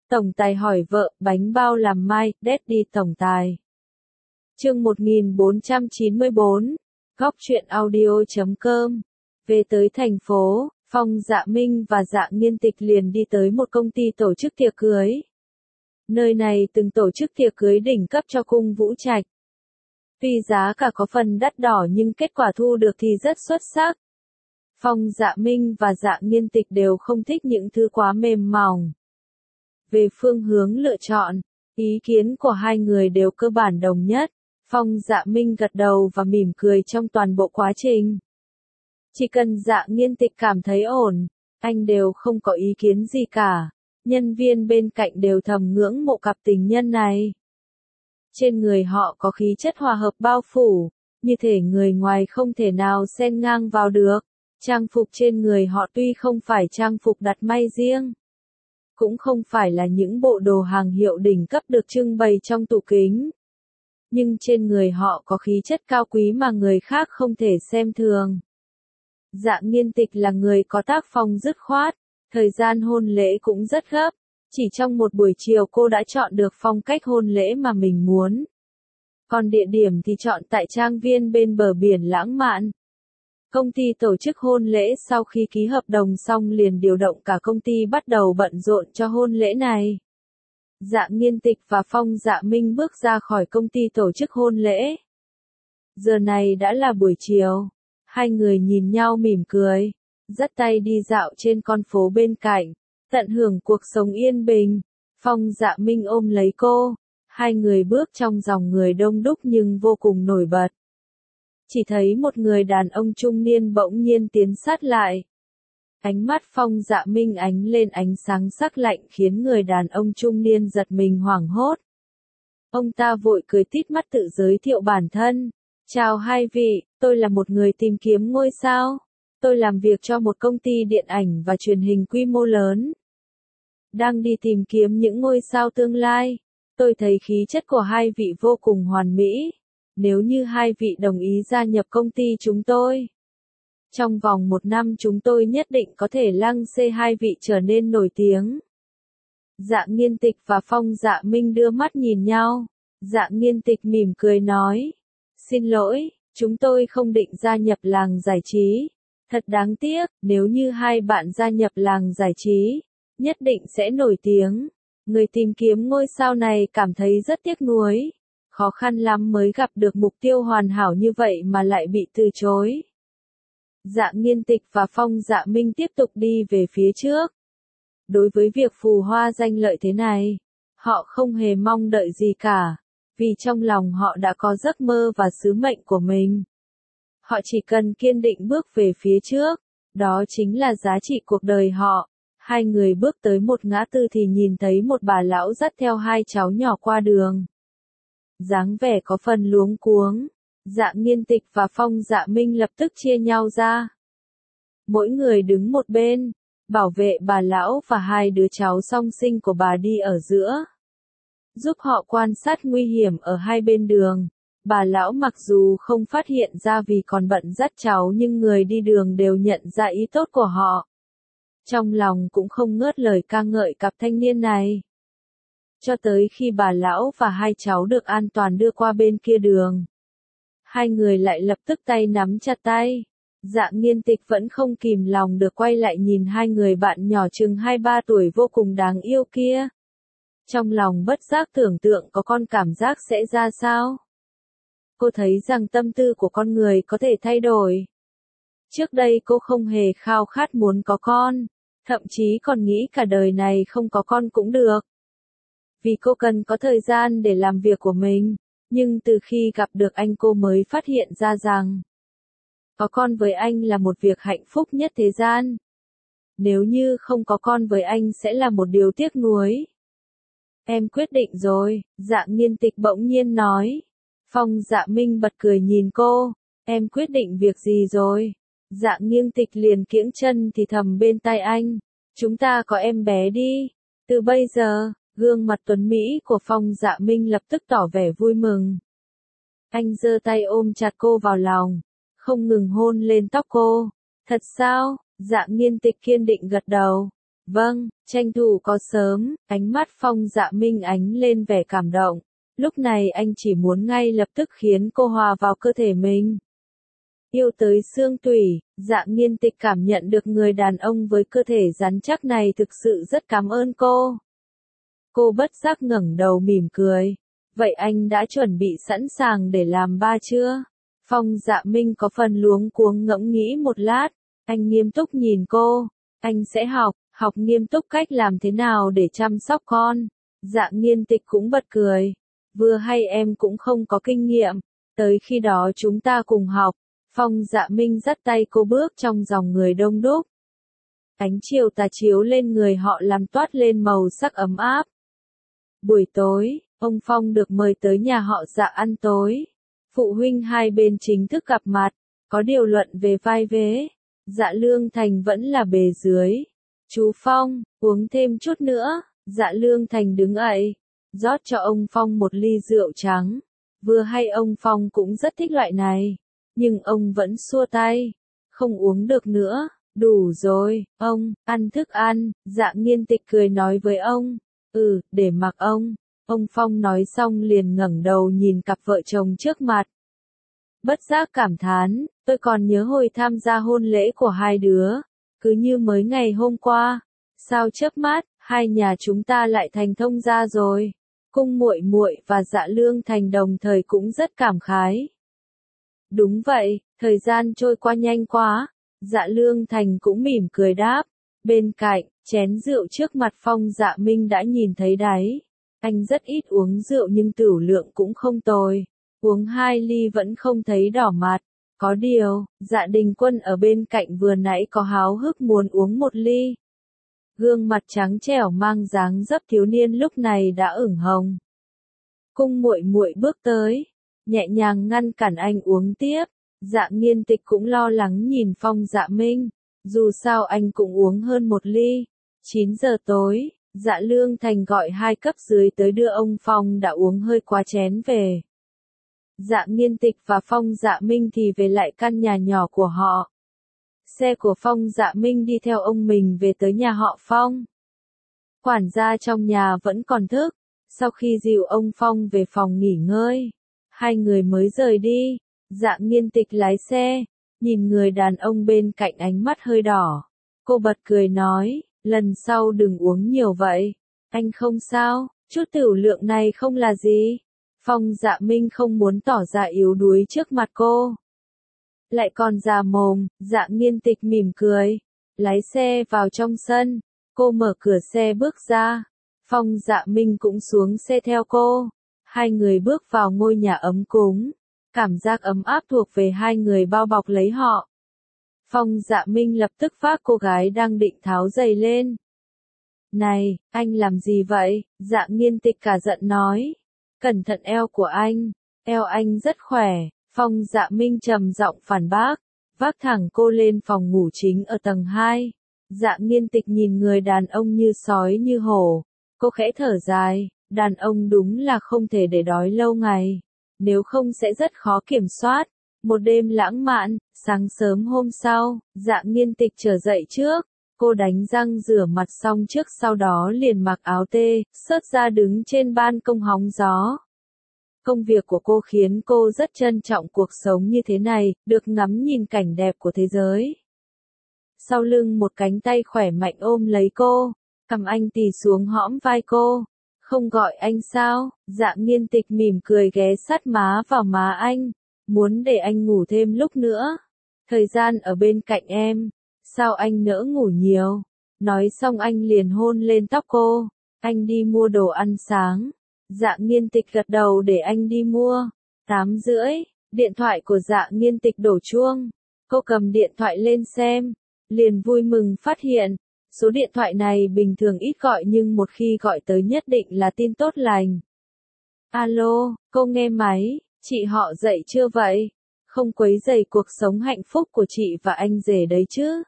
Tổng tài hỏi vợ, bánh bao làm mai, Daddy tổng tài. Chương 1494, Góc truyện audio.com. Về tới thành phố, Phong Dạ Minh và Dạ Nghiên Tịch liền đi tới một công ty tổ chức tiệc cưới. Nơi này từng tổ chức tiệc cưới đỉnh cấp cho cung Vũ Trạch. Tuy giá cả có phần đắt đỏ nhưng kết quả thu được thì rất xuất sắc. Phong Dạ Minh và Dạ Nghiên Tịch đều không thích những thứ quá mềm mỏng. Về phương hướng lựa chọn, ý kiến của hai người đều cơ bản đồng nhất. Phong Dạ Minh gật đầu và mỉm cười trong toàn bộ quá trình. Chỉ cần Dạ Nghiên Tịch cảm thấy ổn, anh đều không có ý kiến gì cả. Nhân viên bên cạnh đều thầm ngưỡng mộ cặp tình nhân này. Trên người họ có khí chất hòa hợp bao phủ, như thể người ngoài không thể nào xen ngang vào được. Trang phục trên người họ tuy không phải trang phục đặt may riêng, cũng không phải là những bộ đồ hàng hiệu đỉnh cấp được trưng bày trong tủ kính. Nhưng trên người họ có khí chất cao quý mà người khác không thể xem thường. Dạ Nghiên Tịch là người có tác phong dứt khoát, thời gian hôn lễ cũng rất gấp. Chỉ trong một buổi chiều cô đã chọn được phong cách hôn lễ mà mình muốn. Còn địa điểm thì chọn tại trang viên bên bờ biển lãng mạn. Công ty tổ chức hôn lễ sau khi ký hợp đồng xong liền điều động cả công ty bắt đầu bận rộn cho hôn lễ này. Dạ Nghiên Tịch và Phong Dạ Minh bước ra khỏi công ty tổ chức hôn lễ. Giờ này đã là buổi chiều. Hai người nhìn nhau mỉm cười, dắt tay đi dạo trên con phố bên cạnh, tận hưởng cuộc sống yên bình. Phong Dạ Minh ôm lấy cô, hai người bước trong dòng người đông đúc nhưng vô cùng nổi bật. Chỉ thấy một người đàn ông trung niên bỗng nhiên tiến sát lại. Ánh mắt Phong Dạ Minh ánh lên ánh sáng sắc lạnh khiến người đàn ông trung niên giật mình hoảng hốt. Ông ta vội cười tít mắt tự giới thiệu bản thân. Chào hai vị, tôi là một người tìm kiếm ngôi sao. Tôi làm việc cho một công ty điện ảnh và truyền hình quy mô lớn. Đang đi tìm kiếm những ngôi sao tương lai. Tôi thấy khí chất của hai vị vô cùng hoàn mỹ. Nếu như hai vị đồng ý gia nhập công ty chúng tôi, trong vòng 1 năm chúng tôi nhất định có thể lăng xê hai vị trở nên nổi tiếng. Dạ Nghiên Tịch và Phong Dạ Minh đưa mắt nhìn nhau. Dạ Nghiên Tịch mỉm cười nói. Xin lỗi, chúng tôi không định gia nhập làng giải trí. Thật đáng tiếc, nếu như hai bạn gia nhập làng giải trí, nhất định sẽ nổi tiếng. Người tìm kiếm ngôi sao này cảm thấy rất tiếc nuối. Khó khăn lắm mới gặp được mục tiêu hoàn hảo như vậy mà lại bị từ chối. Dạ Nghiên Tịch và Phong Dạ Minh tiếp tục đi về phía trước. Đối với việc phù hoa danh lợi thế này, họ không hề mong đợi gì cả, vì trong lòng họ đã có giấc mơ và sứ mệnh của mình. Họ chỉ cần kiên định bước về phía trước, đó chính là giá trị cuộc đời họ. Hai người bước tới một ngã tư thì nhìn thấy một bà lão dắt theo hai cháu nhỏ qua đường. Dáng vẻ có phần luống cuống, Dạ Nghiên Tịch và Phong Dạ Minh lập tức chia nhau ra. Mỗi người đứng một bên, bảo vệ bà lão và hai đứa cháu song sinh của bà đi ở giữa, giúp họ quan sát nguy hiểm ở hai bên đường. Bà lão mặc dù không phát hiện ra vì còn bận dắt cháu nhưng người đi đường đều nhận ra ý tốt của họ. Trong lòng cũng không ngớt lời ca ngợi cặp thanh niên này. Cho tới khi bà lão và hai cháu được an toàn đưa qua bên kia đường, hai người lại lập tức tay nắm chặt tay. Dạ Nghiên Tịch vẫn không kìm lòng được quay lại nhìn hai người bạn nhỏ chừng 2-3 tuổi vô cùng đáng yêu kia. Trong lòng bất giác tưởng tượng có con cảm giác sẽ ra sao. Cô thấy rằng tâm tư của con người có thể thay đổi. Trước đây cô không hề khao khát muốn có con, thậm chí còn nghĩ cả đời này không có con cũng được. Vì cô cần có thời gian để làm việc của mình, nhưng từ khi gặp được anh cô mới phát hiện ra rằng có con với anh là một việc hạnh phúc nhất thế gian. Nếu như không có con với anh sẽ là một điều tiếc nuối. Em quyết định rồi, Dạ Nghiên Tịch bỗng nhiên nói. Phong Dạ Minh bật cười nhìn cô, em quyết định việc gì rồi? Dạ Nghiên Tịch liền kiễng chân thì thầm bên tai anh, chúng ta có em bé đi. Từ bây giờ, gương mặt tuấn Mỹ của Phong Dạ Minh lập tức tỏ vẻ vui mừng. Anh giơ tay ôm chặt cô vào lòng, không ngừng hôn lên tóc cô. Thật sao? Dạ Nghiên Tịch kiên định gật đầu. Vâng, tranh thủ có sớm, ánh mắt Phong Dạ Minh ánh lên vẻ cảm động. Lúc này anh chỉ muốn ngay lập tức khiến cô hòa vào cơ thể mình. Yêu tới xương tủy, Dạ Nghiên Tịch cảm nhận được người đàn ông với cơ thể rắn chắc này thực sự rất cảm ơn cô. Cô bất giác ngẩng đầu mỉm cười. Vậy anh đã chuẩn bị sẵn sàng để làm ba chưa? Phong Dạ Minh có phần luống cuống ngẫm nghĩ một lát. Anh nghiêm túc nhìn cô. Anh sẽ học nghiêm túc cách làm thế nào để chăm sóc con. Dạ Nghiên Tịch cũng bật cười. Vừa hay em cũng không có kinh nghiệm. Tới khi đó chúng ta cùng học. Phong Dạ Minh dắt tay cô bước trong dòng người đông đúc. Ánh chiều tà chiếu lên người họ làm toát lên màu sắc ấm áp. Buổi tối, ông Phong được mời tới nhà họ Dạ ăn tối. Phụ huynh hai bên chính thức gặp mặt, có điều luận về vai vế. Dạ Lương Thành vẫn là bề dưới. Chú Phong, uống thêm chút nữa. Dạ Lương Thành đứng dậy, rót cho ông Phong một ly rượu trắng. Vừa hay ông Phong cũng rất thích loại này. Nhưng ông vẫn xua tay. Không uống được nữa, đủ rồi, ông, ăn thức ăn. Dạ Nghiên Tịch cười nói với ông. Để mặc ông. Ông Phong nói xong liền ngẩng đầu nhìn cặp vợ chồng trước mặt. Bất giác cảm thán, tôi còn nhớ hồi tham gia hôn lễ của hai đứa. Cứ như mới ngày hôm qua. Sao chớp mắt, hai nhà chúng ta lại thành thông gia rồi. Cung Muội Muội và Dạ Lương Thành đồng thời cũng rất cảm khái. Đúng vậy, thời gian trôi qua nhanh quá. Dạ Lương Thành cũng mỉm cười đáp. Bên cạnh, chén rượu trước mặt Phong Dạ Minh đã nhìn thấy đáy. Anh rất ít uống rượu nhưng tửu lượng cũng không tồi. Uống 2 ly vẫn không thấy đỏ mặt. Có điều, Dạ Đình Quân ở bên cạnh vừa nãy có háo hức muốn uống một ly. Gương mặt trắng trẻo mang dáng dấp thiếu niên lúc này đã ửng hồng. Cung Muội Muội bước tới, nhẹ nhàng ngăn cản anh uống tiếp. Dạ Nghiên Tịch cũng lo lắng nhìn Phong Dạ Minh. Dù sao anh cũng uống hơn một ly. 9 giờ tối, Dạ Lương Thành gọi 2 cấp dưới tới đưa ông Phong đã uống hơi quá chén về. Dạ Nghiên Tịch và Phong Dạ Minh thì về lại căn nhà nhỏ của họ. Xe của Phong Dạ Minh đi theo ông mình về tới nhà họ Phong. Quản gia trong nhà vẫn còn thức. Sau khi dìu ông Phong về phòng nghỉ ngơi, hai người mới rời đi. Dạ Nghiên Tịch lái xe, nhìn người đàn ông bên cạnh ánh mắt hơi đỏ. Cô bật cười nói, lần sau đừng uống nhiều vậy. Anh không sao, chút tửu lượng này không là gì. Phong Dạ Minh không muốn tỏ ra yếu đuối trước mặt cô. Lại còn già mồm, Dạ Nghiên Tịch mỉm cười. Lái xe vào trong sân, cô mở cửa xe bước ra. Phong Dạ Minh cũng xuống xe theo cô. Hai người bước vào ngôi nhà ấm cúng. Cảm giác ấm áp thuộc về hai người bao bọc lấy họ. Phong Dạ Minh lập tức vác cô gái đang định tháo giày lên. Này, anh làm gì vậy? Dạ Nghiên Tịch cả giận nói. Cẩn thận eo của anh. Eo anh rất khỏe. Phong Dạ Minh trầm giọng phản bác. Vác thẳng cô lên phòng ngủ chính ở tầng 2. Dạ Nghiên Tịch nhìn người đàn ông như sói như hổ. Cô khẽ thở dài. Đàn ông đúng là không thể để đói lâu ngày. Nếu không sẽ rất khó kiểm soát. Một đêm lãng mạn, sáng sớm hôm sau, Dạ Nghiên Tịch trở dậy trước. Cô đánh răng rửa mặt xong trước sau đó liền mặc áo tê, xớt ra đứng trên ban công hóng gió. Công việc của cô khiến cô rất trân trọng cuộc sống như thế này, được ngắm nhìn cảnh đẹp của thế giới. Sau lưng một cánh tay khỏe mạnh ôm lấy cô, cầm anh tì xuống hõm vai cô. Không gọi anh sao? Dạ Nghiên Tịch mỉm cười ghé sát má vào má anh. Muốn để anh ngủ thêm lúc nữa. Thời gian ở bên cạnh em. Sao anh nỡ ngủ nhiều? Nói xong anh liền hôn lên tóc cô. Anh đi mua đồ ăn sáng. Dạ Nghiên Tịch gật đầu để anh đi mua. 8:30, điện thoại của Dạ Nghiên Tịch đổ chuông. Cô cầm điện thoại lên xem. Liền vui mừng phát hiện. Số điện thoại này bình thường ít gọi nhưng một khi gọi tới nhất định là tin tốt lành. Alo, cô nghe máy, chị họ dậy chưa vậy? Không quấy rầy cuộc sống hạnh phúc của chị và anh rể đấy chứ?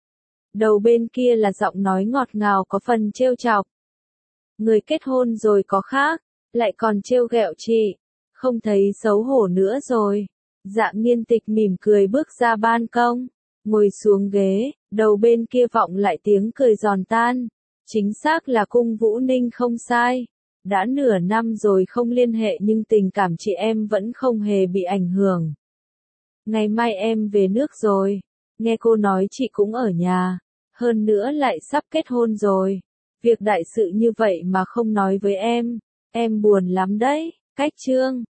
Đầu bên kia là giọng nói ngọt ngào có phần trêu chọc. Người kết hôn rồi có khác, lại còn trêu ghẹo chị. Không thấy xấu hổ nữa rồi. Dạ Nghiên Tịch mỉm cười bước ra ban công. Ngồi xuống ghế, đầu bên kia vọng lại tiếng cười giòn tan. Chính xác là Cung Vũ Ninh không sai. Đã nửa năm rồi không liên hệ nhưng tình cảm chị em vẫn không hề bị ảnh hưởng. Ngày mai em về nước rồi. Nghe cô nói chị cũng ở nhà. Hơn nữa lại sắp kết hôn rồi. Việc đại sự như vậy mà không nói với em buồn lắm đấy. Cách chương